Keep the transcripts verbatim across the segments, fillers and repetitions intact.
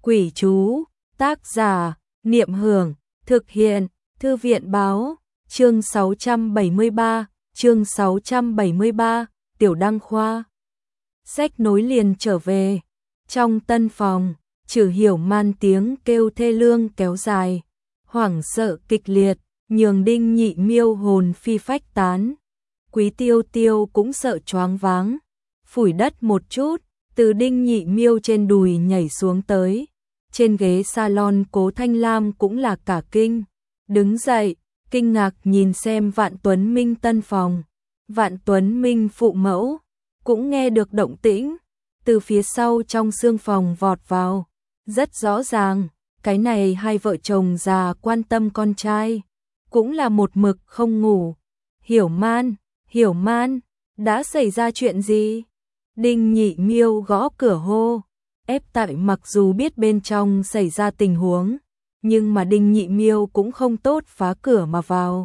Quỷ chú, tác giả, Niệm Hưởng, thực hiện, Thư viện báo, chương sáu trăm bảy mươi ba, chương sáu trăm bảy mươi ba, Tiểu Đăng Khoa. Sách nối liền trở về, trong tân phòng, Trử Hiểu Man tiếng kêu thê lương kéo dài, hoảng sợ kịch liệt, nhường Đinh Nhị Miêu hồn phi phách tán. Quý Tiêu Tiêu cũng sợ choáng váng, phủi đất một chút, từ Đinh Nhị Miêu trên đùi nhảy xuống tới. Trên ghế salon Cố Thanh Lam cũng là cả kinh, đứng dậy, kinh ngạc nhìn xem Vạn Tuấn Minh tân phòng. Vạn Tuấn Minh phụ mẫu cũng nghe được động tĩnh, từ phía sau trong xương phòng vọt vào. Rất rõ ràng, cái này hai vợ chồng già quan tâm con trai, cũng là một mực không ngủ. Hiểu Man, Hiểu Man, đã xảy ra chuyện gì? Đinh Nhị Miêu gõ cửa hô. Ép Tại mặc dù biết bên trong xảy ra tình huống, nhưng mà Đinh Nhị Miêu cũng không tốt phá cửa mà vào.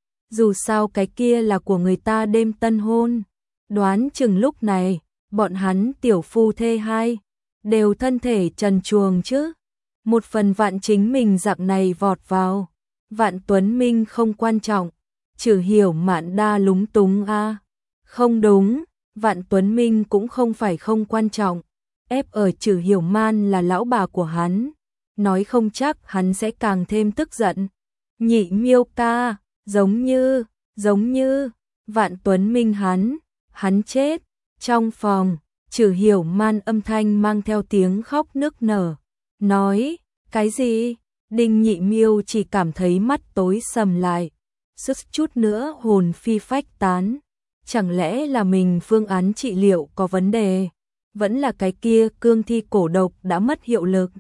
Dù sao cái kia là của người ta đêm tân hôn, đoán chừng lúc này, bọn hắn tiểu phu thê hai, đều thân thể trần truồng chứ. Một phần Vạn chính mình dạng này vọt vào, Vạn Tuấn Minh không quan trọng, Trử Hiểu Mạn đa lúng túng a à. Không đúng, Vạn Tuấn Minh cũng không phải không quan trọng. Ép ở Trử Hiểu Man là lão bà của hắn, nói không chắc hắn sẽ càng thêm tức giận. Nhị Miêu ca, giống như, giống như, Vạn Tuấn Minh hắn, hắn chết. Trong phòng, Trử Hiểu Man âm thanh mang theo tiếng khóc nức nở, nói, cái gì? Đinh Nhị Miêu chỉ cảm thấy mắt tối sầm lại, suýt chút nữa hồn phi phách tán. Chẳng lẽ là mình phương án trị liệu có vấn đề? Vẫn là cái kia cương thi cổ độc đã mất hiệu lực.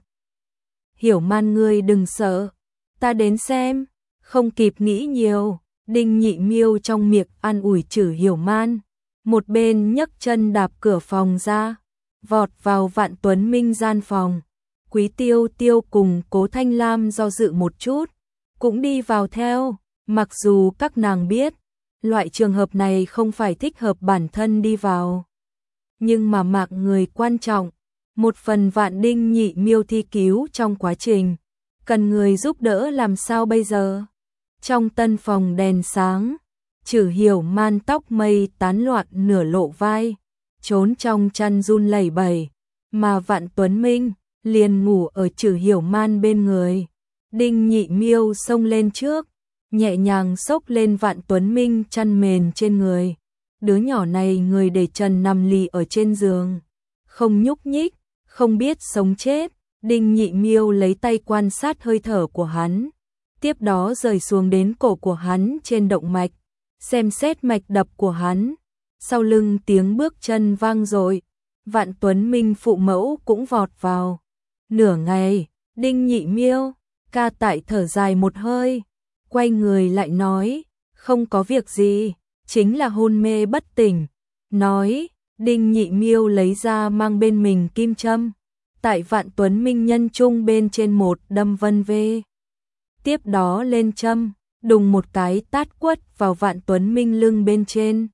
Hiểu Man ngươi đừng sợ, ta đến xem. Không kịp nghĩ nhiều, Đinh Nhị Miêu trong miệng an ủi Trử Hiểu Man, một bên nhấc chân đạp cửa phòng ra, vọt vào Vạn Tuấn Minh gian phòng. Quý Tiêu Tiêu cùng Cố Thanh Lam do dự một chút, cũng đi vào theo, mặc dù các nàng biết, loại trường hợp này không phải thích hợp bản thân đi vào. Nhưng mà mạng người quan trọng, một phần Vạn Đinh Nhị Miêu thi cứu trong quá trình, cần người giúp đỡ làm sao bây giờ? Trong tân phòng đèn sáng, Trử Hiểu Man tóc mây tán loạn nửa lộ vai, trốn trong chăn run lẩy bẩy, mà Vạn Tuấn Minh liền ngủ ở Trử Hiểu Man bên người. Đinh Nhị Miêu xông lên trước, nhẹ nhàng xốc lên Vạn Tuấn Minh chăn mền trên người. Đứa nhỏ này người để trần nằm lì ở trên giường, không nhúc nhích, không biết sống chết. Đinh Nhị Miêu lấy tay quan sát hơi thở của hắn, tiếp đó rời xuống đến cổ của hắn trên động mạch, xem xét mạch đập của hắn. Sau lưng tiếng bước chân vang dội, Vạn Tuấn Minh phụ mẫu cũng vọt vào. Nửa ngày, Đinh Nhị Miêu ca tại thở dài một hơi, quay người lại nói, không có việc gì, chính là hôn mê bất tỉnh. Nói, Đinh Nhị Miêu lấy ra mang bên mình kim châm, tại Vạn Tuấn Minh nhân trung bên trên một đâm vân vê. Tiếp đó lên châm, đùng một cái tát quất vào Vạn Tuấn Minh lưng bên trên.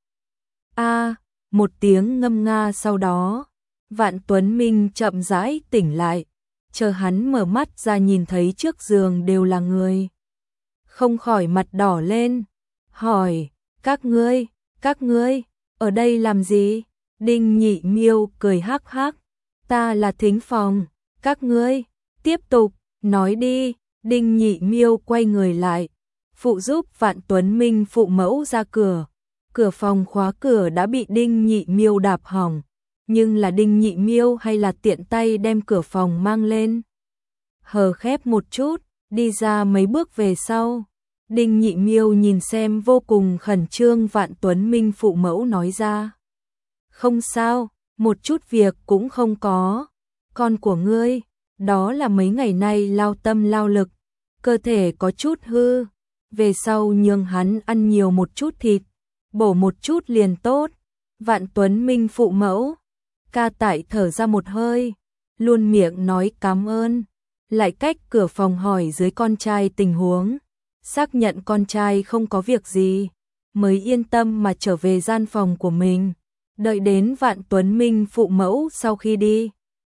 A, một tiếng ngâm nga sau đó, Vạn Tuấn Minh chậm rãi tỉnh lại, chờ hắn mở mắt ra nhìn thấy trước giường đều là người. Không khỏi mặt đỏ lên, hỏi, các ngươi, các ngươi, ở đây làm gì? Đinh Nhị Miêu cười hắc hắc, ta là thính phòng, các ngươi, tiếp tục, nói đi. Đinh Nhị Miêu quay người lại, phụ giúp Vạn Tuấn Minh phụ mẫu ra cửa. Cửa phòng khóa cửa đã bị Đinh Nhị Miêu đạp hỏng, nhưng là Đinh Nhị Miêu hay là tiện tay đem cửa phòng mang lên. Hờ khép một chút, đi ra mấy bước về sau. Đinh Nhị Miêu nhìn xem vô cùng khẩn trương Vạn Tuấn Minh phụ mẫu nói ra. Không sao, một chút việc cũng không có. Con của ngươi, đó là mấy ngày nay lao tâm lao lực, cơ thể có chút hư. Về sau nhường hắn ăn nhiều một chút thịt, bổ một chút liền tốt. Vạn Tuấn Minh phụ mẫu ca tại thở ra một hơi, luôn miệng nói cảm ơn, lại cách cửa phòng hỏi dưới con trai tình huống, xác nhận con trai không có việc gì, mới yên tâm mà trở về gian phòng của mình. Đợi đến Vạn Tuấn Minh phụ mẫu sau khi đi,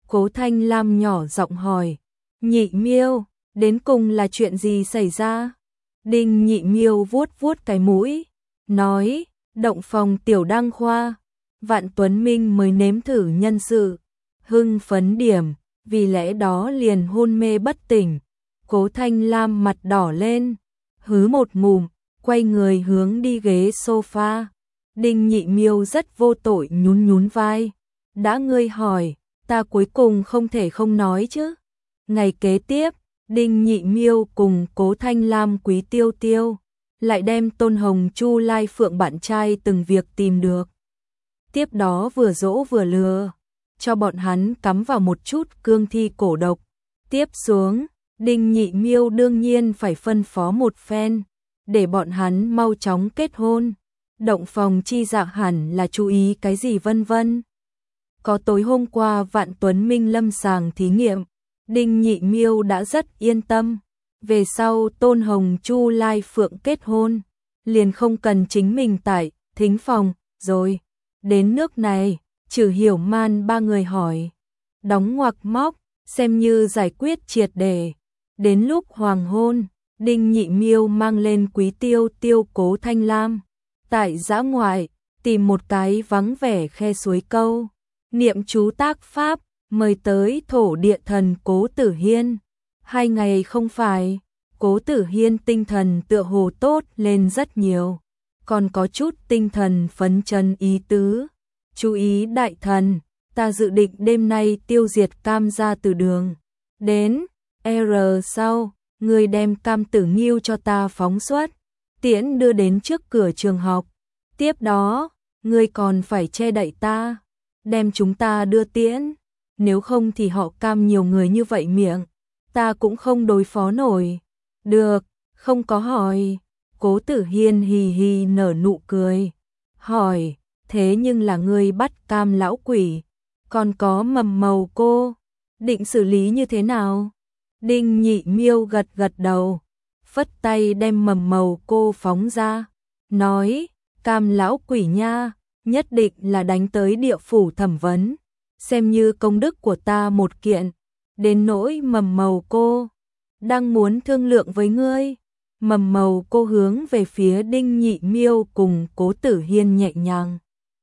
Cố Thanh Lam nhỏ giọng hỏi, Nhị Miêu, đến cùng là chuyện gì xảy ra? Đinh Nhị Miêu vuốt vuốt cái mũi, nói, động phòng tiểu đăng khoa, Vạn Tuấn Minh mới nếm thử nhân sự, hưng phấn điểm, vì lẽ đó liền hôn mê bất tỉnh. Cố Thanh Lam mặt đỏ lên, hứ một ngụm, quay người hướng đi ghế sofa. Đinh Nhị Miêu rất vô tội nhún nhún vai, đã ngươi hỏi, ta cuối cùng không thể không nói chứ. Ngày kế tiếp, Đinh Nhị Miêu cùng Cố Thanh Lam Quý Tiêu Tiêu lại đem Tôn Hồng Chu Lai Phượng bạn trai từng việc tìm được. Tiếp đó vừa dỗ vừa lừa, cho bọn hắn cắm vào một chút cương thi cổ độc. Tiếp xuống, Đinh Nhị Miêu đương nhiên phải phân phó một phen, để bọn hắn mau chóng kết hôn. Động phòng chi dạng hẳn là chú ý cái gì vân vân. Có tối hôm qua Vạn Tuấn Minh lâm sàng thí nghiệm, Đinh Nhị Miêu đã rất yên tâm. Về sau Tôn Hồng Chu Lai Phượng kết hôn, liền không cần chính mình tại thính phòng rồi. Đến nước này, Trừ Hiểu Man ba người hỏi, đóng ngoặc móc, xem như giải quyết triệt để. Đến lúc hoàng hôn, Đinh Nhị Miêu mang lên Quý Tiêu Tiêu Cố Thanh Lam, tại dã ngoại, tìm một cái vắng vẻ khe suối câu, niệm chú tác pháp, mời tới thổ địa thần Cố Tử Hiên. Hai ngày không phải, Cố Tử Hiên tinh thần tựa hồ tốt lên rất nhiều, còn có chút tinh thần phấn chấn ý tứ. Chú ý đại thần, ta dự định đêm nay tiêu diệt Cam gia từ đường. Đến, R sau, người đem Cam Tử Nghiêu cho ta phóng xuất, tiễn đưa đến trước cửa trường học. Tiếp đó, ngươi còn phải che đậy ta, đem chúng ta đưa tiễn. Nếu không thì họ Cam nhiều người như vậy miệng, ta cũng không đối phó nổi. Được, không có hỏi. Cố Tử Hiên hì hì nở nụ cười. Hỏi, thế nhưng là ngươi bắt Cam lão quỷ, còn có Mầm Mầu cô, định xử lý như thế nào? Đinh Nhị Miêu gật gật đầu, phất tay đem Mầm Mầu cô phóng ra, nói, Cam lão quỷ nha, nhất định là đánh tới địa phủ thẩm vấn, xem như công đức của ta một kiện. Đến nỗi Mầm Mầu cô, đang muốn thương lượng với ngươi. Mầm Mầu cô hướng về phía Đinh Nhị Miêu cùng Cố Tử Hiên nhẹ nhàng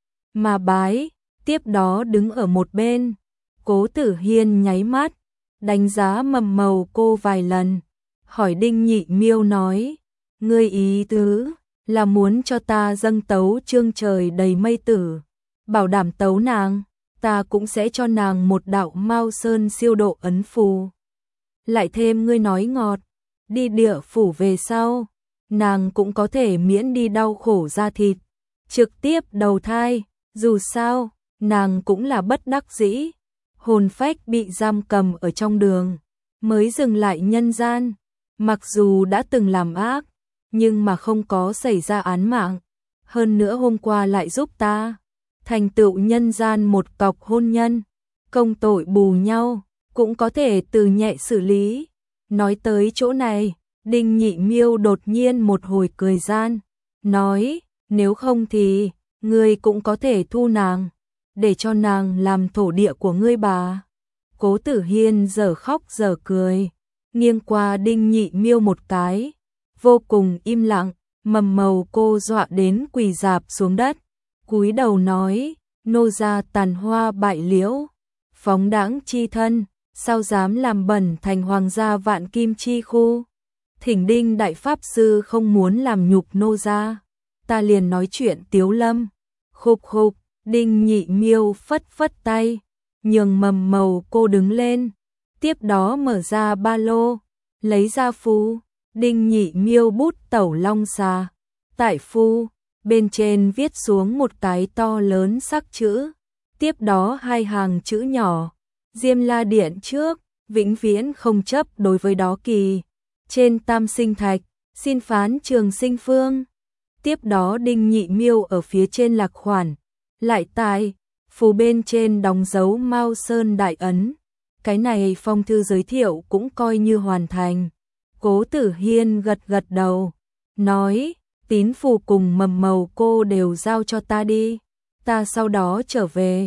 mà bái, tiếp đó đứng ở một bên. Cố Tử Hiên nháy mắt, đánh giá Mầm Mầu cô vài lần, hỏi Đinh Nhị Miêu nói, ngươi ý tứ là muốn cho ta dâng tấu chương trời đầy mây tử, bảo đảm tấu nàng, ta cũng sẽ cho nàng một đạo Mao Sơn siêu độ ấn phù. Lại thêm ngươi nói ngọt, đi địa phủ về sau, nàng cũng có thể miễn đi đau khổ da thịt, trực tiếp đầu thai. Dù sao, nàng cũng là bất đắc dĩ, hồn phách bị giam cầm ở trong đường, mới dừng lại nhân gian. Mặc dù đã từng làm ác, nhưng mà không có xảy ra án mạng. Hơn nữa hôm qua lại giúp ta thành tựu nhân gian một cọc hôn nhân, công tội bù nhau, cũng có thể từ nhẹ xử lý. Nói tới chỗ này, Đinh Nhị Miêu đột nhiên một hồi cười gian, nói, nếu không thì ngươi cũng có thể thu nàng, để cho nàng làm thổ địa của ngươi bà. Cố Tử Hiên giờ khóc giờ cười, nghiêng qua Đinh Nhị Miêu một cái, vô cùng im lặng. Mầm Mầu cô dọa đến quỳ rạp xuống đất, cúi đầu nói, nô gia tàn hoa bại liễu, phóng đãng chi thân, sao dám làm bẩn thành hoàng gia vạn kim chi khu. Thỉnh Đinh đại pháp sư không muốn làm nhục nô gia, ta liền nói chuyện tiếu lâm. Khục khục, Đinh Nhị Miêu phất phất tay, nhường Mầm Mầu cô đứng lên, tiếp đó mở ra ba lô, lấy ra phù. Đinh Nhị Miêu bút tẩu long xà, tại phù, bên trên viết xuống một cái to lớn sắc chữ, tiếp đó hai hàng chữ nhỏ, Diêm La Điện trước, vĩnh viễn không chấp đối với đó kỳ, trên tam sinh thạch, xin phán trường sinh phương. Tiếp đó Đinh Nhị Miêu ở phía trên lạc khoản, lại tại, phù bên trên đóng dấu Mao Sơn đại ấn. Cái này phong thư giới thiệu cũng coi như hoàn thành. Cố Tử Hiên gật gật đầu, nói, tín phù cùng Mầm Mầu cô đều giao cho ta đi, ta sau đó trở về.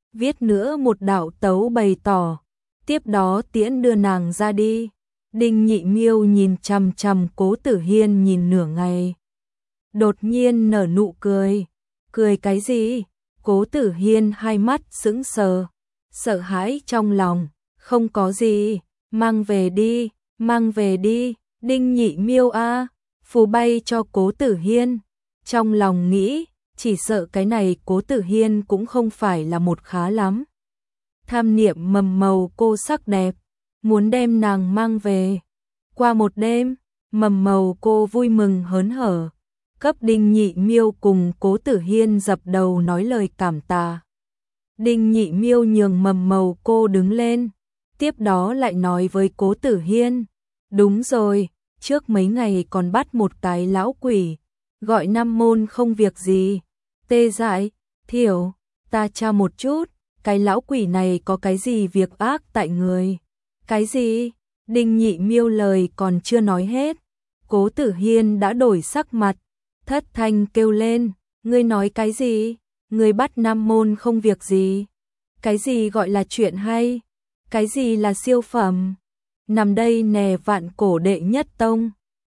viết nữa một đạo tấu bày tỏ, tiếp đó tiễn đưa nàng ra đi. Đinh Nhị Miêu nhìn chằm chằm Cố Tử Hiên nhìn nửa ngày. Đột nhiên nở nụ cười. Cười cái gì? Cố Tử Hiên hai mắt sững sờ, sợ hãi trong lòng. Không có gì, mang về đi, mang về đi. Đinh Nhị Miêu a, phù bay cho Cố Tử Hiên. Trong lòng nghĩ, chỉ sợ cái này Cố Tử Hiên cũng không phải là một khá lắm. Tham niệm mầm màu cô sắc đẹp, muốn đem nàng mang về. Qua một đêm, mầm màu cô vui mừng hớn hở, cấp Đinh Nhị Miêu cùng Cố Tử Hiên dập đầu nói lời cảm tạ. Đinh Nhị Miêu nhường mầm màu cô đứng lên, tiếp đó lại nói với Cố Tử Hiên, đúng rồi, trước mấy ngày còn bắt một cái lão quỷ, gọi Nam Môn không việc gì. Tê Dại, Thiểu, ta tra một chút, cái lão quỷ này có cái gì việc ác tại người? Cái gì? Đinh Nhị Miêu lời còn chưa nói hết, Cố Tử Hiên đã đổi sắc mặt, thất thanh kêu lên, ngươi nói cái gì? Ngươi bắt Nam Môn không việc gì? Cái gì gọi là chuyện hay? Cái gì là siêu phẩm? Nằm đây nè vạn cổ đệ nhất tông,